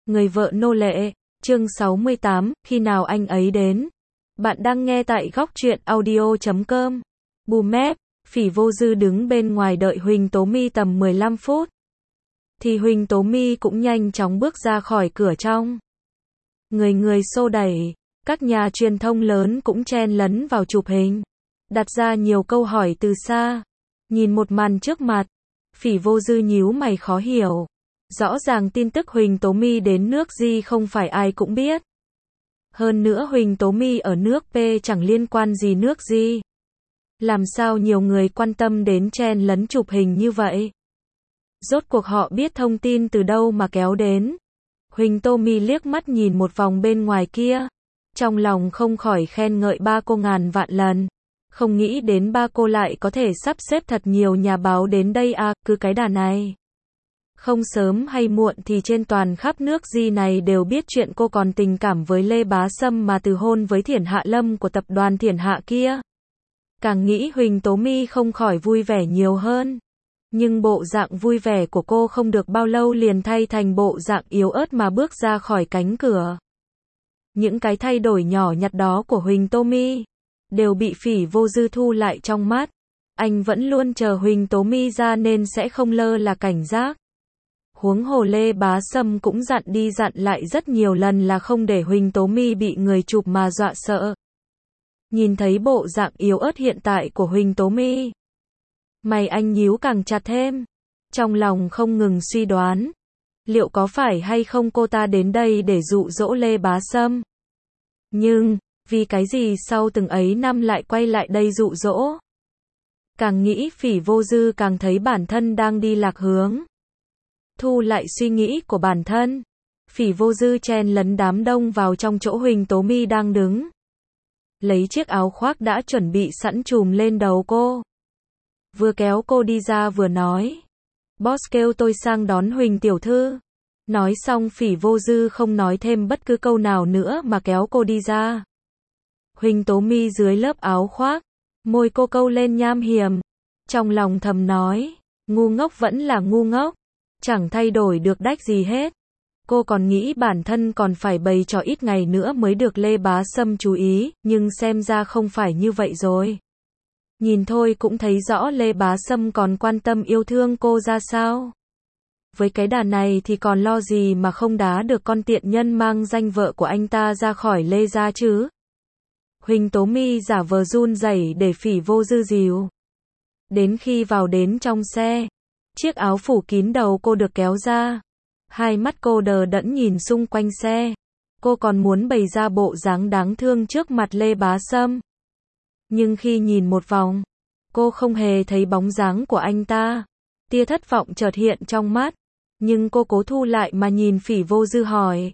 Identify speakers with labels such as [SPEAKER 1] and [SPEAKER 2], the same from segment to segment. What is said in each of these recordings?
[SPEAKER 1] Người vợ nô lệ, chương 68, khi nào anh ấy đến? Bạn đang nghe tại góc truyện audio.com. Bù mép, Phỉ Vô Dư đứng bên ngoài đợi Huỳnh Tố My tầm 15 phút. Thì Huỳnh Tố My cũng nhanh chóng bước ra khỏi cửa trong. Người xô đẩy, các nhà truyền thông lớn cũng chen lấn vào chụp hình. Đặt ra nhiều câu hỏi từ xa. Nhìn một màn trước mặt, Phỉ Vô Dư nhíu mày khó hiểu. Rõ ràng tin tức Huỳnh Tố My đến nước G không phải ai cũng biết. Hơn nữa Huỳnh Tố My ở nước P chẳng liên quan gì nước G. Làm sao nhiều người quan tâm đến chen lấn chụp hình như vậy? Rốt cuộc họ biết thông tin từ đâu mà kéo đến? Huỳnh Tố My liếc mắt nhìn một vòng bên ngoài kia. Trong lòng không khỏi khen ngợi ba cô ngàn vạn lần. Không nghĩ đến ba cô lại có thể sắp xếp thật nhiều nhà báo đến đây à, cứ cái đà này. Không sớm hay muộn thì trên toàn khắp nước G này đều biết chuyện cô còn tình cảm với Lê Bá Sâm mà từ hôn với Thiển Hạ Lâm của tập đoàn Thiển Hạ kia. Càng nghĩ Huỳnh Tố My không khỏi vui vẻ nhiều hơn. Nhưng bộ dạng vui vẻ của cô không được bao lâu liền thay thành bộ dạng yếu ớt mà bước ra khỏi cánh cửa. Những cái thay đổi nhỏ nhặt đó của Huỳnh Tố My đều bị Phỉ Vô Dư thu lại trong mắt. Anh vẫn luôn chờ Huỳnh Tố My ra nên sẽ không lơ là cảnh giác. Huống hồ Lê Bá Sâm cũng dặn đi dặn lại rất nhiều lần là không để Huỳnh Tố My bị người chụp mà dọa sợ. Nhìn thấy bộ dạng yếu ớt hiện tại của Huỳnh Tố My, mày anh nhíu càng chặt thêm. Trong lòng không ngừng suy đoán, liệu có phải hay không cô ta đến đây để dụ dỗ Lê Bá Sâm? Nhưng, vì cái gì sau từng ấy năm lại quay lại đây dụ dỗ? Càng nghĩ Phỉ Vô Dư càng thấy bản thân đang đi lạc hướng. Thu lại suy nghĩ của bản thân, Phỉ Vô Dư chen lấn đám đông vào trong chỗ Huỳnh Tố My đang đứng. Lấy chiếc áo khoác đã chuẩn bị sẵn trùm lên đầu cô. Vừa kéo cô đi ra vừa nói. Boss kêu tôi sang đón Huỳnh tiểu thư. Nói xong Phỉ Vô Dư không nói thêm bất cứ câu nào nữa mà kéo cô đi ra. Huỳnh Tố My dưới lớp áo khoác, môi cô câu lên nham hiểm. Trong lòng thầm nói, ngu ngốc vẫn là ngu ngốc. Chẳng thay đổi được đách gì hết. Cô còn nghĩ bản thân còn phải bày trò ít ngày nữa mới được Lê Bá Sâm chú ý, nhưng xem ra không phải như vậy rồi. Nhìn thôi cũng thấy rõ Lê Bá Sâm còn quan tâm yêu thương cô ra sao. Với cái đà này thì còn lo gì mà không đá được con tiện nhân mang danh vợ của anh ta ra khỏi Lê gia chứ. Huỳnh Tố My giả vờ run rẩy để Phỉ Vô Dư dìu. Đến khi vào đến trong xe, chiếc áo phủ kín đầu cô được kéo ra. Hai mắt cô đờ đẫn nhìn xung quanh xe. Cô còn muốn bày ra bộ dáng đáng thương trước mặt Lê Bá Sâm. Nhưng khi nhìn một vòng, cô không hề thấy bóng dáng của anh ta. Tia thất vọng chợt hiện trong mắt. Nhưng cô cố thu lại mà nhìn Phỉ Vô Dư hỏi.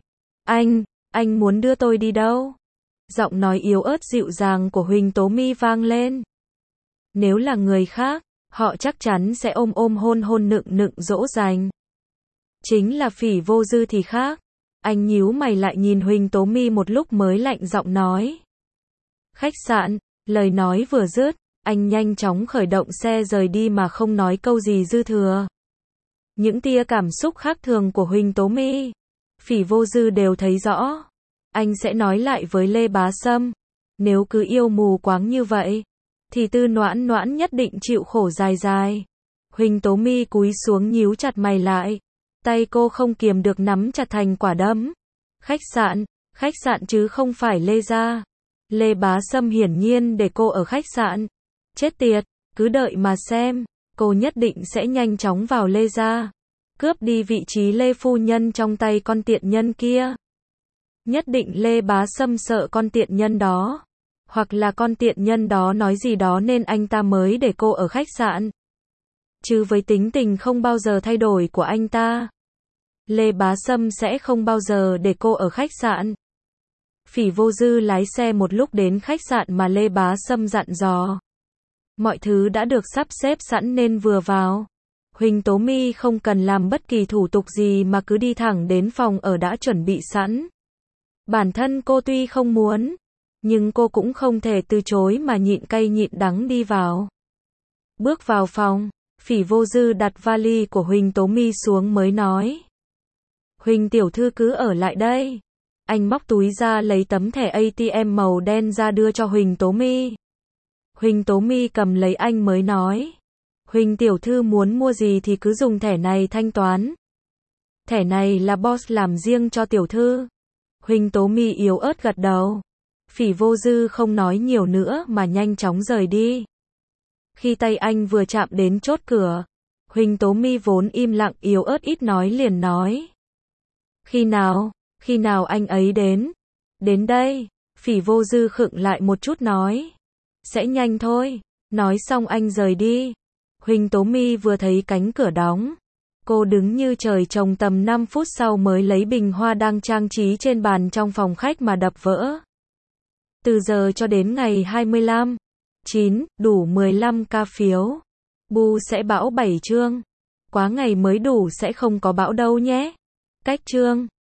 [SPEAKER 1] Anh muốn đưa tôi đi đâu? Giọng nói yếu ớt dịu dàng của Huỳnh Tố My vang lên. Nếu là người khác, họ chắc chắn sẽ ôm hôn nựng dỗ dành. Chính là Phỉ Vô Dư thì khác. Anh nhíu mày lại nhìn Huỳnh Tố My một lúc mới lạnh giọng nói. Khách sạn, lời nói vừa dứt, anh nhanh chóng khởi động xe rời đi mà không nói câu gì dư thừa. Những tia cảm xúc khác thường của Huỳnh Tố My, Phỉ Vô Dư đều thấy rõ. Anh sẽ nói lại với Lê Bá Sâm. Nếu cứ yêu mù quáng như vậy, thì Tư Noãn Noãn nhất định chịu khổ dài dài. Huỳnh Tố My cúi xuống nhíu chặt mày lại. Tay cô không kiềm được nắm chặt thành quả đấm. Khách sạn chứ không phải Lê gia. Lê Bá Sâm hiển nhiên để cô ở khách sạn. Chết tiệt, cứ đợi mà xem. Cô nhất định sẽ nhanh chóng vào Lê gia. Cướp đi vị trí Lê phu nhân trong tay con tiện nhân kia. Nhất định Lê Bá Sâm sợ con tiện nhân đó. Hoặc là con tiện nhân đó nói gì đó nên anh ta mới để cô ở khách sạn. Chứ với tính tình không bao giờ thay đổi của anh ta, Lê Bá Sâm sẽ không bao giờ để cô ở khách sạn. Phỉ Vô Dư lái xe một lúc đến khách sạn mà Lê Bá Sâm dặn dò. Mọi thứ đã được sắp xếp sẵn nên vừa vào, Huỳnh Tố My không cần làm bất kỳ thủ tục gì mà cứ đi thẳng đến phòng ở đã chuẩn bị sẵn. Bản thân cô tuy không muốn, nhưng cô cũng không thể từ chối mà nhịn cay nhịn đắng đi vào. Bước vào phòng, Phỉ Vô Dư đặt vali của Huỳnh Tố My xuống mới nói. Huỳnh tiểu thư cứ ở lại đây. Anh móc túi ra lấy tấm thẻ ATM màu đen ra đưa cho Huỳnh Tố My. Huỳnh Tố My cầm lấy anh mới nói. Huỳnh tiểu thư muốn mua gì thì cứ dùng thẻ này thanh toán. Thẻ này là boss làm riêng cho tiểu thư. Huỳnh Tố My yếu ớt gật đầu. Phỉ Vô Dư không nói nhiều nữa mà nhanh chóng rời đi. Khi tay anh vừa chạm đến chốt cửa, Huỳnh Tố My vốn im lặng yếu ớt ít nói liền nói. Khi nào anh ấy đến? Đến đây, Phỉ Vô Dư khựng lại một chút nói. Sẽ nhanh thôi. Nói xong anh rời đi. Huỳnh Tố My vừa thấy cánh cửa đóng. Cô đứng như trời trồng tầm 5 phút sau mới lấy bình hoa đang trang trí trên bàn trong phòng khách mà đập vỡ. Từ giờ cho đến ngày 25/9, đủ 15k phiếu. Bu sẽ bão 7 chương. Quá ngày mới đủ sẽ không có bão đâu nhé. Cách chương